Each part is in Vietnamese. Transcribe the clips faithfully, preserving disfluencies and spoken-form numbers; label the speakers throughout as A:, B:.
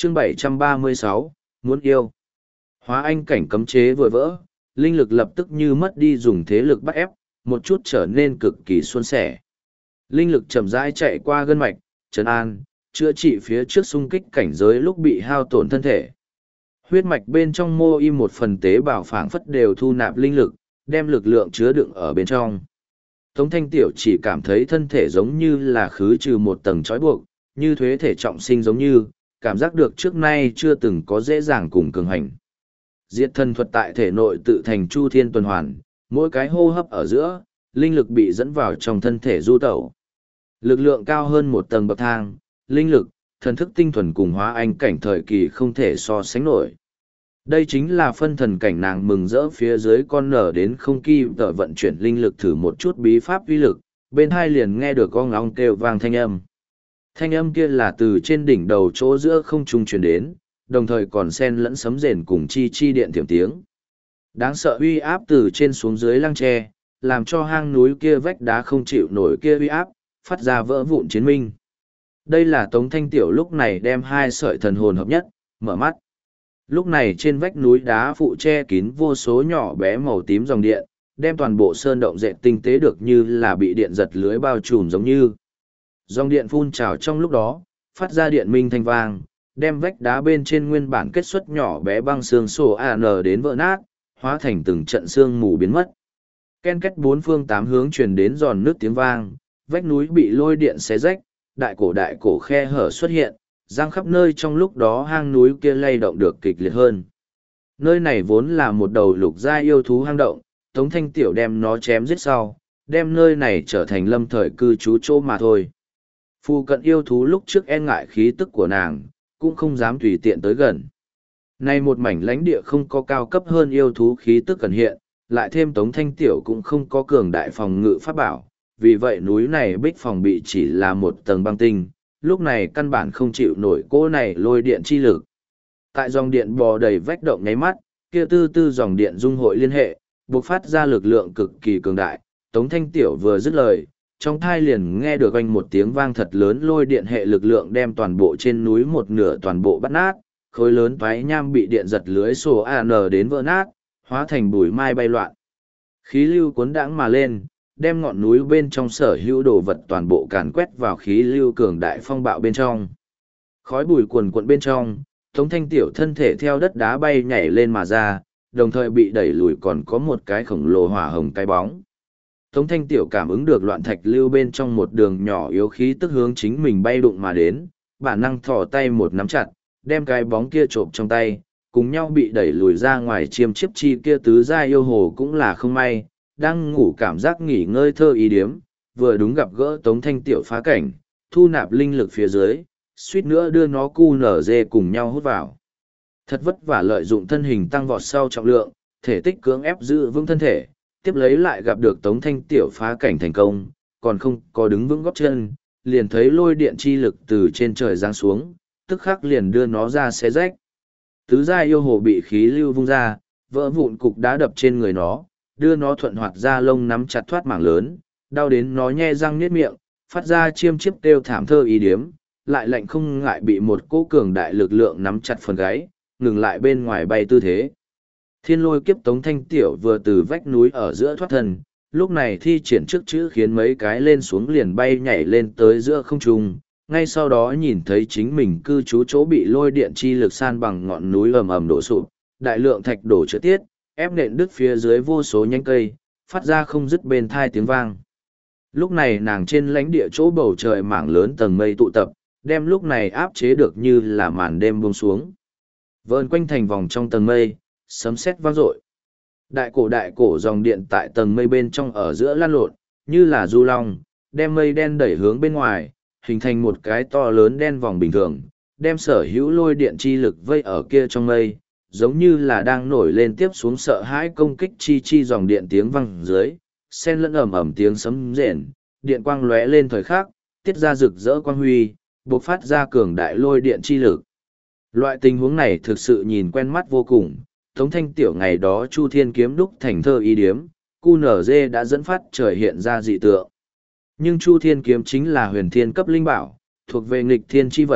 A: chương bảy trăm ba mươi sáu, muốn yêu. Hóa anh cảnh cấm chế vừa vỡ, linh lực lập tức như mất đi dùng thế lực bắt ép, một chút trở nên cực kỳ suôn sẻ. Linh lực chậm rãi chạy qua gân mạch, trấn an, chữa trị phía trước xung kích cảnh giới lúc bị hao tổn thân thể. Huyết mạch bên trong mô y một phần tế bào phảng phất đều thu nạp linh lực, đem lực lượng chứa đựng ở bên trong. Tống Thanh Tiểu chỉ cảm thấy thân thể giống như là khứ trừ một tầng trói buộc, như thuế thể trọng sinh giống như, cảm giác được trước nay chưa từng có dễ dàng cùng cường hành. Diệt thân thuật tại thể nội tự thành chu thiên tuần hoàn, mỗi cái hô hấp ở giữa, linh lực bị dẫn vào trong thân thể du tẩu. Lực lượng cao hơn một tầng bậc thang, linh lực, thần thức tinh thuần cùng hóa anh cảnh thời kỳ không thể so sánh nổi. Đây chính là phân thần cảnh nàng mừng rỡ phía dưới con nở đến không kỳ tợ vận chuyển linh lực thử một chút bí pháp uy lực, bên hai liền nghe được con ong kêu vang thanh âm. Thanh âm kia là từ trên đỉnh đầu chỗ giữa không trung truyền đến, đồng thời còn xen lẫn sấm rền cùng chi chi điện thiểm tiếng. Đáng sợ uy áp từ trên xuống dưới lăng tre, làm cho hang núi kia vách đá không chịu nổi kia uy áp, phát ra vỡ vụn chiến minh. Đây là Tống Thanh Tiểu lúc này đem hai sợi thần hồn hợp nhất, mở mắt. Lúc này trên vách núi đá phụ che kín vô số nhỏ bé màu tím dòng điện, đem toàn bộ sơn động dệt tinh tế được như là bị điện giật lưới bao trùm giống như. Dòng điện phun trào trong lúc đó, phát ra điện minh thanh vang, đem vách đá bên trên nguyên bản kết xuất nhỏ bé băng xương sổ a en đến vỡ nát, hóa thành từng trận xương mù biến mất. Ken két bốn phương tám hướng truyền đến giòn nước tiếng vang, vách núi bị lôi điện xé rách, đại cổ đại cổ khe hở xuất hiện, giang khắp nơi trong lúc đó hang núi kia lay động được kịch liệt hơn. Nơi này vốn là một đầu lục gia yêu thú hang động, Tống Thanh Tiểu đem nó chém giết sau, đem nơi này trở thành lâm thời cư trú chỗ mà thôi. Phu cận yêu thú lúc trước e ngại khí tức của nàng, cũng không dám tùy tiện tới gần. Nay một mảnh lãnh địa không có cao cấp hơn yêu thú khí tức cần hiện, lại thêm Tống Thanh Tiểu cũng không có cường đại phòng ngự pháp bảo, vì vậy núi này bích phòng bị chỉ là một tầng băng tinh, lúc này căn bản không chịu nổi cỗ này lôi điện chi lực. Tại dòng điện bò đầy vách động nháy mắt, kia tư tư dòng điện dung hội liên hệ, bộc phát ra lực lượng cực kỳ cường đại. Tống Thanh Tiểu vừa dứt lời, trong thai liền nghe được oanh một tiếng vang thật lớn, lôi điện hệ lực lượng đem toàn bộ trên núi một nửa toàn bộ bắt nát, khối lớn toái nham bị điện giật lưới sổ a en đến vỡ nát, hóa thành bụi mai bay loạn. Khí lưu cuốn đãng mà lên, đem ngọn núi bên trong sở hữu đồ vật toàn bộ càn quét vào khí lưu cường đại phong bạo bên trong. Khói bụi cuồn cuộn bên trong, Tống Thanh Tiểu thân thể theo đất đá bay nhảy lên mà ra, đồng thời bị đẩy lùi còn có một cái khổng lồ hỏa hồng cái bóng. Tống Thanh Tiểu cảm ứng được loạn thạch lưu bên trong một đường nhỏ yếu khí tức hướng chính mình bay đụng mà đến, bản năng thò tay một nắm chặt, đem cái bóng kia trộm trong tay, cùng nhau bị đẩy lùi ra ngoài. Chiêm chiếp chi kia tứ gia yêu hồ cũng là không may, đang ngủ cảm giác nghỉ ngơi thơ ý điếm, vừa đúng gặp gỡ Tống Thanh Tiểu phá cảnh, thu nạp linh lực phía dưới, suýt nữa đưa nó cu nở dê cùng nhau hút vào. Thật vất vả lợi dụng thân hình tăng vọt sau trọng lượng, thể tích cưỡng ép giữ vững thân thể, tiếp lấy lại gặp được Tống Thanh Tiểu phá cảnh thành công, còn không có đứng vững góp chân, liền thấy lôi điện chi lực từ trên trời giáng xuống, tức khắc liền đưa nó ra xé rách. Tứ gia yêu hồ bị khí lưu vung ra, vỡ vụn cục đá đập trên người nó, đưa nó thuận hoạt ra lông nắm chặt thoát mảng lớn, đau đến nó nhe răng niết miệng, phát ra chiêm chiếp kêu thảm thơ ý điếm, lại lạnh không ngại bị một cỗ cường đại lực lượng nắm chặt phần gáy, ngừng lại bên ngoài bay tư thế. Thiên lôi kiếp Tống Thanh Tiểu vừa từ vách núi ở giữa thoát thân, lúc này thi triển trước chữ khiến mấy cái lên xuống liền bay nhảy lên tới giữa không trung, ngay sau đó nhìn thấy chính mình cư trú chỗ bị lôi điện chi lực san bằng ngọn núi ầm ầm đổ sụp, đại lượng thạch đổ chữa tiết, ép nện đứt phía dưới vô số nhánh cây, phát ra không dứt bên thai tiếng vang. Lúc này nàng trên lãnh địa chỗ bầu trời mảng lớn tầng mây tụ tập, đem lúc này áp chế được như là màn đêm buông xuống. Vờn quanh thành vòng trong tầng mây, sấm sét vang dội. Đại cổ đại cổ dòng điện tại tầng mây bên trong ở giữa lan lộn, như là du long, đem mây đen đẩy hướng bên ngoài, hình thành một cái to lớn đen vòng bình thường, đem sở hữu lôi điện chi lực vây ở kia trong mây, giống như là đang nổi lên tiếp xuống sợ hãi công kích chi chi dòng điện tiếng vang dưới, xen lẫn ầm ầm tiếng sấm rền, điện quang lóe lên thời khắc, tiết ra rực rỡ quang huy, bộc phát ra cường đại lôi điện chi lực. Loại tình huống này thực sự nhìn quen mắt vô cùng, Tống Thanh Tiểu ngày đó Chu Thiên kiếm đúc thành thơ ý điếm, cu nở dê đã dẫn phát trời hiện ra dị tượng. Nhưng Chu Thiên kiếm chính là huyền thiên cấp linh bảo, thuộc về nghịch thiên chi vật,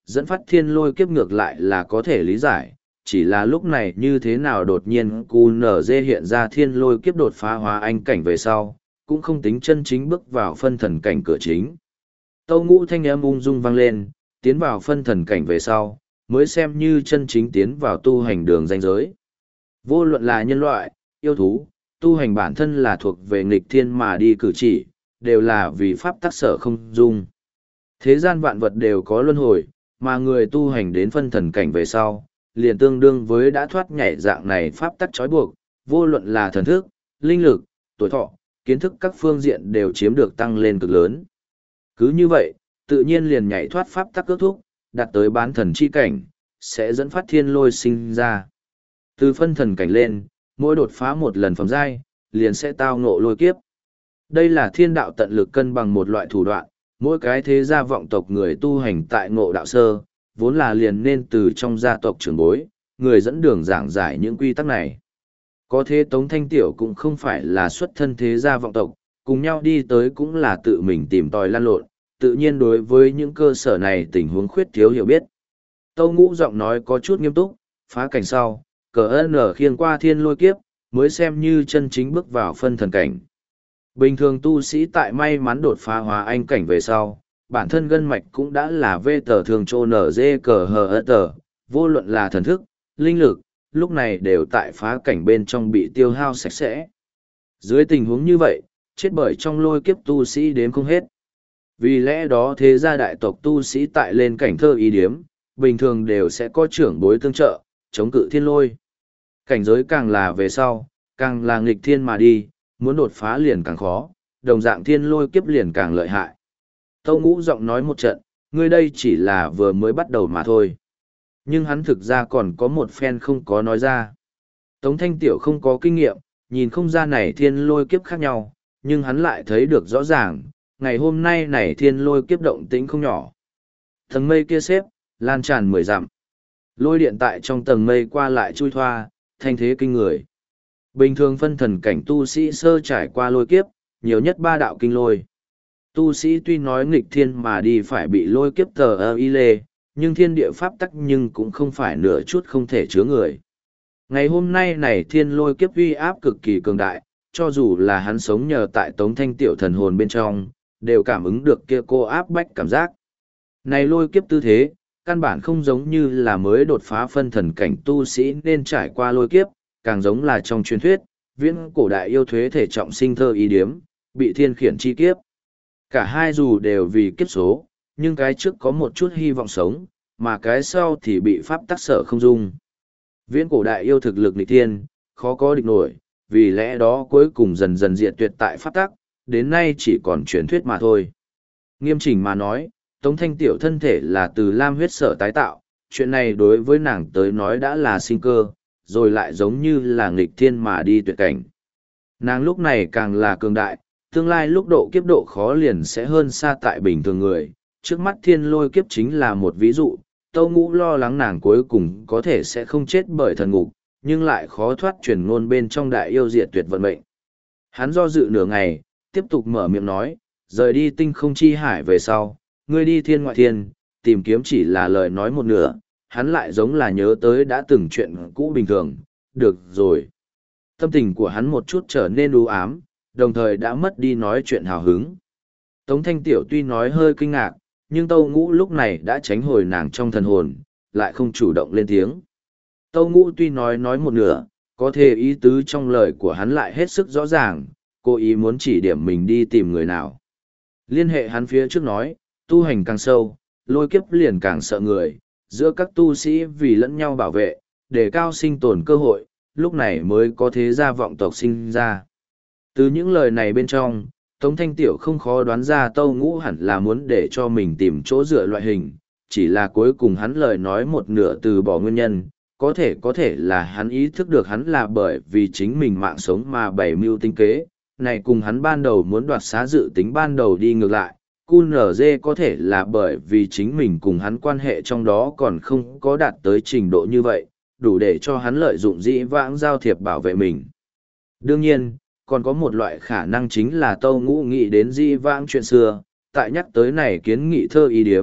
A: dẫn phát thiên lôi kiếp ngược lại là có thể lý giải, chỉ là lúc này như thế nào đột nhiên cu nở dê hiện ra thiên lôi kiếp đột phá hóa anh cảnh về sau, cũng không tính chân chính bước vào phân thần cảnh cửa chính. Tâu ngũ thanh âm ung dung vang lên, tiến vào phân thần cảnh về sau, mới xem như chân chính tiến vào tu hành đường ranh giới. Vô luận là nhân loại, yêu thú, tu hành bản thân là thuộc về nghịch thiên mà đi cử chỉ, đều là vì pháp tắc sở không dung. Thế gian vạn vật đều có luân hồi, mà người tu hành đến phân thần cảnh về sau, liền tương đương với đã thoát nhảy dạng này pháp tắc trói buộc, vô luận là thần thức, linh lực, tuổi thọ, kiến thức các phương diện đều chiếm được tăng lên cực lớn. Cứ như vậy, tự nhiên liền nhảy thoát pháp tắc ước thúc, đạt tới bán thần chi cảnh, sẽ dẫn phát thiên lôi sinh ra. Từ phân thần cảnh lên, mỗi đột phá một lần phẩm giai, liền sẽ tao ngộ lôi kiếp. Đây là thiên đạo tận lực cân bằng một loại thủ đoạn, mỗi cái thế gia vọng tộc người tu hành tại ngộ đạo sơ, vốn là liền nên từ trong gia tộc trưởng bối, người dẫn đường giảng giải những quy tắc này. Có thế Tống Thanh Tiểu cũng không phải là xuất thân thế gia vọng tộc, cùng nhau đi tới cũng là tự mình tìm tòi lan lộn, tự nhiên đối với những cơ sở này tình huống khuyết thiếu hiểu biết. Tâu Ngũ giọng nói có chút nghiêm túc, phá cảnh sau, cờ ơn ở khiêng qua thiên lôi kiếp, mới xem như chân chính bước vào phân thần cảnh. Bình thường tu sĩ tại may mắn đột phá hóa anh cảnh về sau, bản thân gân mạch cũng đã là vê tờ thường trô nở dê cờ hờ ớt tờ, vô luận là thần thức, linh lực, lúc này đều tại phá cảnh bên trong bị tiêu hao sạch sẽ. Dưới tình huống như vậy, chết bởi trong lôi kiếp tu sĩ đếm không hết. Vì lẽ đó thế gia đại tộc tu sĩ tại lên cảnh thơ ý điếm, bình thường đều sẽ có trưởng bối tương trợ, chống cự thiên lôi. Cảnh giới càng là về sau, càng là nghịch thiên mà đi, muốn đột phá liền càng khó, đồng dạng thiên lôi kiếp liền càng lợi hại. Tâu Ngũ giọng nói một trận, ngươi đây chỉ là vừa mới bắt đầu mà thôi. Nhưng hắn thực ra còn có một phen không có nói ra. Tống Thanh Tiểu không có kinh nghiệm, nhìn không ra này thiên lôi kiếp khác nhau, nhưng hắn lại thấy được rõ ràng, ngày hôm nay này thiên lôi kiếp động tĩnh không nhỏ. Tầng mây kia xếp, lan tràn mười dặm. Lôi điện tại trong tầng mây qua lại chui thoa, thanh thế kinh người. Bình thường phân thần cảnh tu sĩ sơ trải qua lôi kiếp, nhiều nhất ba đạo kinh lôi. Tu sĩ tuy nói nghịch thiên mà đi phải bị lôi kiếp tờ ơ y lê, nhưng thiên địa pháp tắc nhưng cũng không phải nửa chút không thể chứa người. Ngày hôm nay này thiên lôi kiếp uy áp cực kỳ cường đại, cho dù là hắn sống nhờ tại Tống Thanh Tiểu thần hồn bên trong, đều cảm ứng được kia cô áp bách cảm giác. Này lôi kiếp tư thế, căn bản không giống như là mới đột phá phân thần cảnh tu sĩ nên trải qua lôi kiếp, càng giống là trong truyền thuyết, viễn cổ đại yêu thuế thể trọng sinh thơ ý điếm, bị thiên khiển chi kiếp. Cả hai dù đều vì kiếp số, nhưng cái trước có một chút hy vọng sống, mà cái sau thì bị pháp tắc sở không dung. Viễn cổ đại yêu thực lực nghịch thiên, khó có địch nổi, vì lẽ đó cuối cùng dần dần diệt tuyệt tại pháp tắc, đến nay chỉ còn truyền thuyết mà thôi. Nghiêm chỉnh mà nói, Tống Thanh Tiểu thân thể là từ lam huyết sở tái tạo, chuyện này đối với nàng tới nói đã là sinh cơ, rồi lại giống như là nghịch thiên mà đi tuyệt cảnh. Nàng lúc này càng là cường đại, tương lai lúc độ kiếp độ khó liền sẽ hơn xa tại bình thường người, trước mắt thiên lôi kiếp chính là một ví dụ, Tâu Ngũ lo lắng nàng cuối cùng có thể sẽ không chết bởi thần ngục, nhưng lại khó thoát truyền ngôn bên trong đại yêu diệt tuyệt vận mệnh. Hắn do dự nửa ngày, tiếp tục mở miệng nói, rời đi tinh không chi hải về sau, ngươi đi thiên ngoại thiên, tìm kiếm chỉ là lời nói một nửa, hắn lại giống là nhớ tới đã từng chuyện cũ bình thường, được rồi. Tâm tình của hắn một chút trở nên u ám, đồng thời đã mất đi nói chuyện hào hứng. Tống Thanh Tiểu tuy nói hơi kinh ngạc, nhưng Tâu Ngũ lúc này đã tránh hồi nàng trong thần hồn, lại không chủ động lên tiếng. Tâu Ngũ tuy nói nói một nửa, có thể ý tứ trong lời của hắn lại hết sức rõ ràng, cố ý muốn chỉ điểm mình đi tìm người nào. Liên hệ hắn phía trước nói, tu hành càng sâu, lôi kiếp liền càng sợ người, giữa các tu sĩ vì lẫn nhau bảo vệ, để cao sinh tồn cơ hội, lúc này mới có thế gia vọng tộc sinh ra. Từ những lời này bên trong, Tống Thanh Tiểu không khó đoán ra Tâu Ngũ hẳn là muốn để cho mình tìm chỗ dựa loại hình, chỉ là cuối cùng hắn lời nói một nửa từ bỏ nguyên nhân, có thể có thể là hắn ý thức được hắn là bởi vì chính mình mạng sống mà bày mưu tinh kế, này cùng hắn ban đầu muốn đoạt xá dự tính ban đầu đi ngược lại, cu nở dê có thể là bởi vì chính mình cùng hắn quan hệ trong đó còn không có đạt tới trình độ như vậy, đủ để cho hắn lợi dụng dĩ vãng giao thiệp bảo vệ mình. Đương nhiên, còn có một loại khả năng chính là Tâu Ngũ nghĩ đến dĩ vãng chuyện xưa, tại nhắc tới này kiến nghị thơ ý điếm,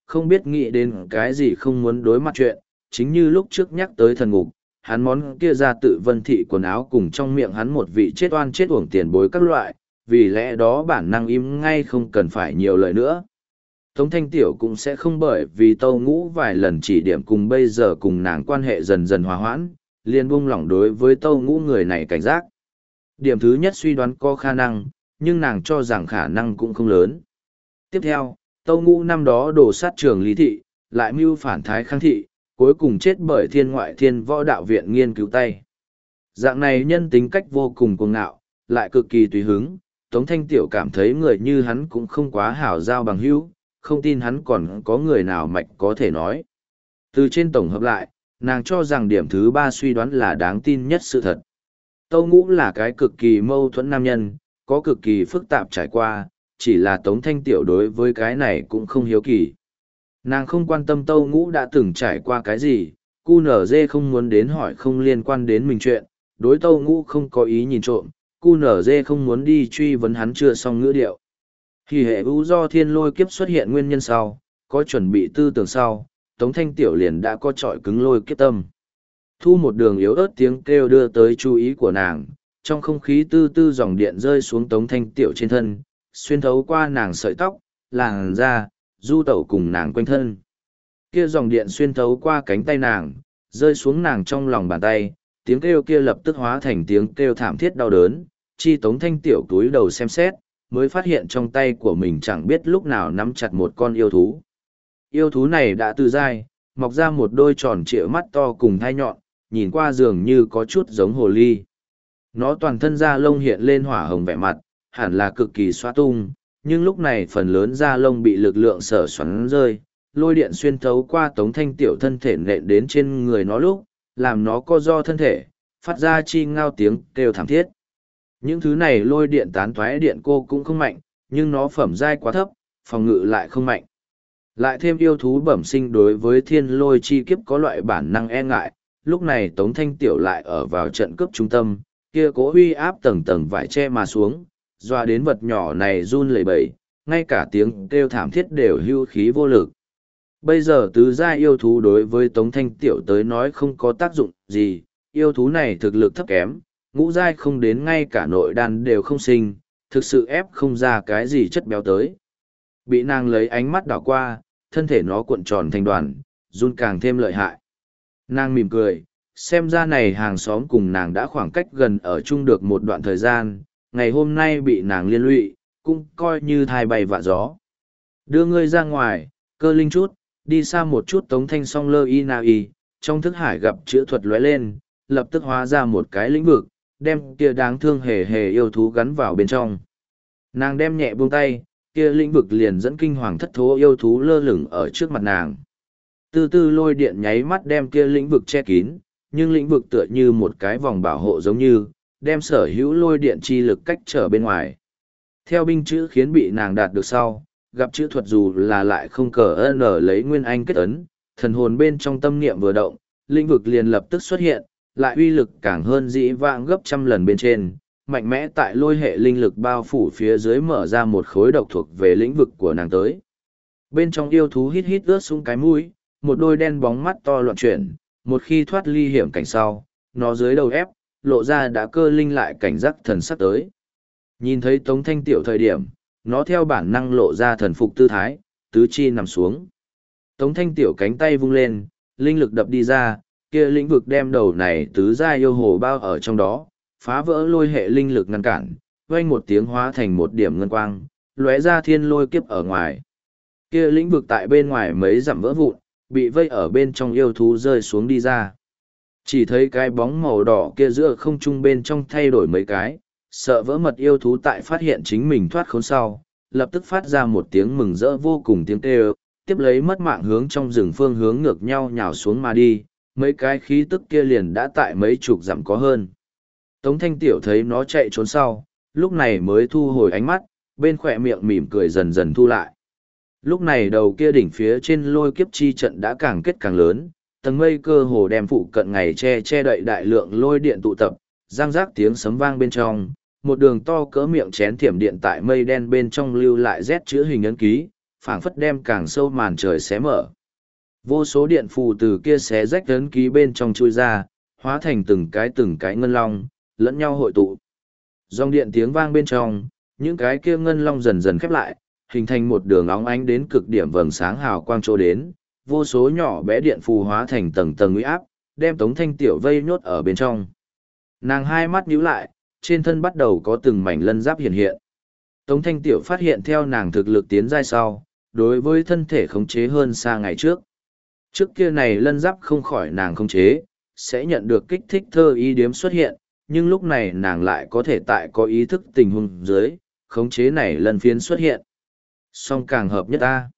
A: không biết nghĩ đến cái gì không muốn đối mặt chuyện, chính như lúc trước nhắc tới thần ngục, hắn món kia ra tự vân thị quần áo cùng trong miệng hắn một vị chết oan chết uổng tiền bối các loại, vì lẽ đó bản năng im ngay không cần phải nhiều lời nữa. Tống Thanh Tiểu cũng sẽ không bởi vì Tâu Ngũ vài lần chỉ điểm cùng bây giờ cùng nàng quan hệ dần dần hòa hoãn, liền buông lỏng đối với Tâu Ngũ người này cảnh giác. Điểm thứ nhất suy đoán có khả năng, nhưng nàng cho rằng khả năng cũng không lớn. Tiếp theo, Tâu Ngũ năm đó đổ sát trường Lý Thị, lại mưu phản Thái Khang Thị, cuối cùng chết bởi thiên ngoại thiên võ đạo viện nghiên cứu tay. Dạng này nhân tính cách vô cùng cuồng ngạo, lại cực kỳ tùy hứng, Tống Thanh Tiểu cảm thấy người như hắn cũng không quá hảo giao bằng hữu, không tin hắn còn có người nào mạch có thể nói. Từ trên tổng hợp lại, nàng cho rằng điểm thứ ba suy đoán là đáng tin nhất sự thật. Tâu Ngũ là cái cực kỳ mâu thuẫn nam nhân, có cực kỳ phức tạp trải qua, chỉ là Tống Thanh Tiểu đối với cái này cũng không hiếu kỳ. Nàng không quan tâm Tâu Ngũ đã từng trải qua cái gì, cu nở dê không muốn đến hỏi không liên quan đến mình chuyện, đối Tâu Ngũ không có ý nhìn trộm, cu nở dê không muốn đi truy vấn hắn chưa xong ngữ điệu. Thì hệ ưu do thiên lôi kiếp xuất hiện nguyên nhân sau, có chuẩn bị tư tưởng sau, Tống Thanh Tiểu liền đã có trọi cứng lôi kiếp tâm. Thu một đường yếu ớt tiếng kêu đưa tới chú ý của nàng, trong không khí tư tư dòng điện rơi xuống Tống Thanh Tiểu trên thân, xuyên thấu qua nàng sợi tóc, làn da, du tẩu cùng nàng quanh thân. Kia dòng điện xuyên thấu qua cánh tay nàng, rơi xuống nàng trong lòng bàn tay, tiếng kêu kia lập tức hóa thành tiếng kêu thảm thiết đau đớn, chi Tống Thanh Tiểu túi đầu xem xét, mới phát hiện trong tay của mình chẳng biết lúc nào nắm chặt một con yêu thú. Yêu thú này đã từ dai, mọc ra một đôi tròn trịa mắt to cùng thai nhọn, nhìn qua dường như có chút giống hồ ly. Nó toàn thân da lông hiện lên hỏa hồng vẻ mặt, hẳn là cực kỳ xoa tung, nhưng lúc này phần lớn da lông bị lực lượng sở xoắn rơi, lôi điện xuyên thấu qua Tống Thanh Tiểu thân thể nện đến trên người nó lúc, làm nó co do thân thể, phát ra chi ngao tiếng kêu thảm thiết. Những thứ này lôi điện tán thoái điện cô cũng không mạnh, nhưng nó phẩm giai quá thấp, phòng ngự lại không mạnh. Lại thêm yêu thú bẩm sinh đối với thiên lôi chi kiếp có loại bản năng e ngại, lúc này Tống Thanh Tiểu lại ở vào trận cướp trung tâm, kia cố huy áp tầng tầng vải che mà xuống, doa đến vật nhỏ này run lẩy bẩy, ngay cả tiếng kêu thảm thiết đều hưu khí vô lực. Bây giờ tứ giai yêu thú đối với Tống Thanh Tiểu tới nói không có tác dụng gì, yêu thú này thực lực thấp kém, ngũ giai không đến ngay cả nội đan đều không sinh, thực sự ép không ra cái gì chất béo tới. Bị nàng lấy ánh mắt đảo qua, thân thể nó cuộn tròn thành đoàn, run càng thêm lợi hại. Nàng mỉm cười, xem ra này hàng xóm cùng nàng đã khoảng cách gần ở chung được một đoạn thời gian, ngày hôm nay bị nàng liên lụy, cũng coi như thai bay vạ gió. Đưa ngươi ra ngoài, Cơ Linh chút, đi xa một chút. Tống Thanh song lơ y na y, trong thức hải gặp chữ thuật lóe lên, lập tức hóa ra một cái lĩnh vực, đem kia đáng thương hề hề yêu thú gắn vào bên trong. Nàng đem nhẹ buông tay, kia lĩnh vực liền dẫn kinh hoàng thất thố yêu thú lơ lửng ở trước mặt nàng. Từ từ lôi điện nháy mắt đem kia lĩnh vực che kín, nhưng lĩnh vực tựa như một cái vòng bảo hộ giống như, đem sở hữu lôi điện chi lực cách trở bên ngoài. Theo binh chữ khiến bị nàng đạt được sau, gặp chữ thuật dù là lại không cờ ơn ở lấy nguyên anh kết ấn, thần hồn bên trong tâm niệm vừa động, lĩnh vực liền lập tức xuất hiện, lại uy lực càng hơn dĩ vãng gấp trăm lần bên trên, mạnh mẽ tại lôi hệ linh lực bao phủ phía dưới mở ra một khối độc thuộc về lĩnh vực của nàng tới. Bên trong yêu thú hít hít ướt xuống cái mũi, một đôi đen bóng mắt to loạn chuyển, một khi thoát ly hiểm cảnh sau, nó dưới đầu ép, lộ ra đã Cơ Linh lại cảnh giác thần sắc tới. Nhìn thấy Tống Thanh Tiểu thời điểm, nó theo bản năng lộ ra thần phục tư thái, tứ chi nằm xuống. Tống Thanh Tiểu cánh tay vung lên, linh lực đập đi ra, kia lĩnh vực đem đầu này tứ giai yêu hồ bao ở trong đó, phá vỡ lôi hệ linh lực ngăn cản, vang một tiếng hóa thành một điểm ngân quang, lóe ra thiên lôi kiếp ở ngoài. Kia lĩnh vực tại bên ngoài mấy dặm vỡ vụn, bị vây ở bên trong yêu thú rơi xuống đi ra. Chỉ thấy cái bóng màu đỏ kia giữa không trung bên trong thay đổi mấy cái, sợ vỡ mật yêu thú tại phát hiện chính mình thoát khốn sau, lập tức phát ra một tiếng mừng rỡ vô cùng tiếng kêu, tiếp lấy mất mạng hướng trong rừng phương hướng ngược nhau nhào xuống mà đi, mấy cái khí tức kia liền đã tại mấy chục dặm có hơn. Tống Thanh Tiểu thấy nó chạy trốn sau, lúc này mới thu hồi ánh mắt, bên khỏe miệng mỉm cười dần dần thu lại. Lúc này đầu kia đỉnh phía trên lôi kiếp chi trận đã càng kết càng lớn, tầng mây cơ hồ đem phụ cận ngày che che đậy đại lượng lôi điện tụ tập, răng rác tiếng sấm vang bên trong, một đường to cỡ miệng chén thiểm điện tại mây đen bên trong lưu lại rét chữ hình ấn ký, phảng phất đem càng sâu màn trời xé mở. Vô số điện phù từ kia xé rách ấn ký bên trong chui ra, hóa thành từng cái từng cái ngân long, lẫn nhau hội tụ. Dòng điện tiếng vang bên trong, những cái kia ngân long dần dần khép lại, hình thành một đường óng ánh đến cực điểm vầng sáng hào quang chỗ đến, vô số nhỏ bé điện phù hóa thành tầng tầng uy áp, đem Tống Thanh Tiểu vây nhốt ở bên trong. Nàng hai mắt nhíu lại, trên thân bắt đầu có từng mảnh lân giáp hiện hiện. Tống Thanh Tiểu phát hiện theo nàng thực lực tiến giai sau, đối với thân thể khống chế hơn xa ngày trước. Trước kia này lân giáp không khỏi nàng khống chế, sẽ nhận được kích thích thơ ý điếm xuất hiện, nhưng lúc này nàng lại có thể tại có ý thức tình huống dưới, khống chế này lân phiến xuất hiện. Song càng hợp nhất ta.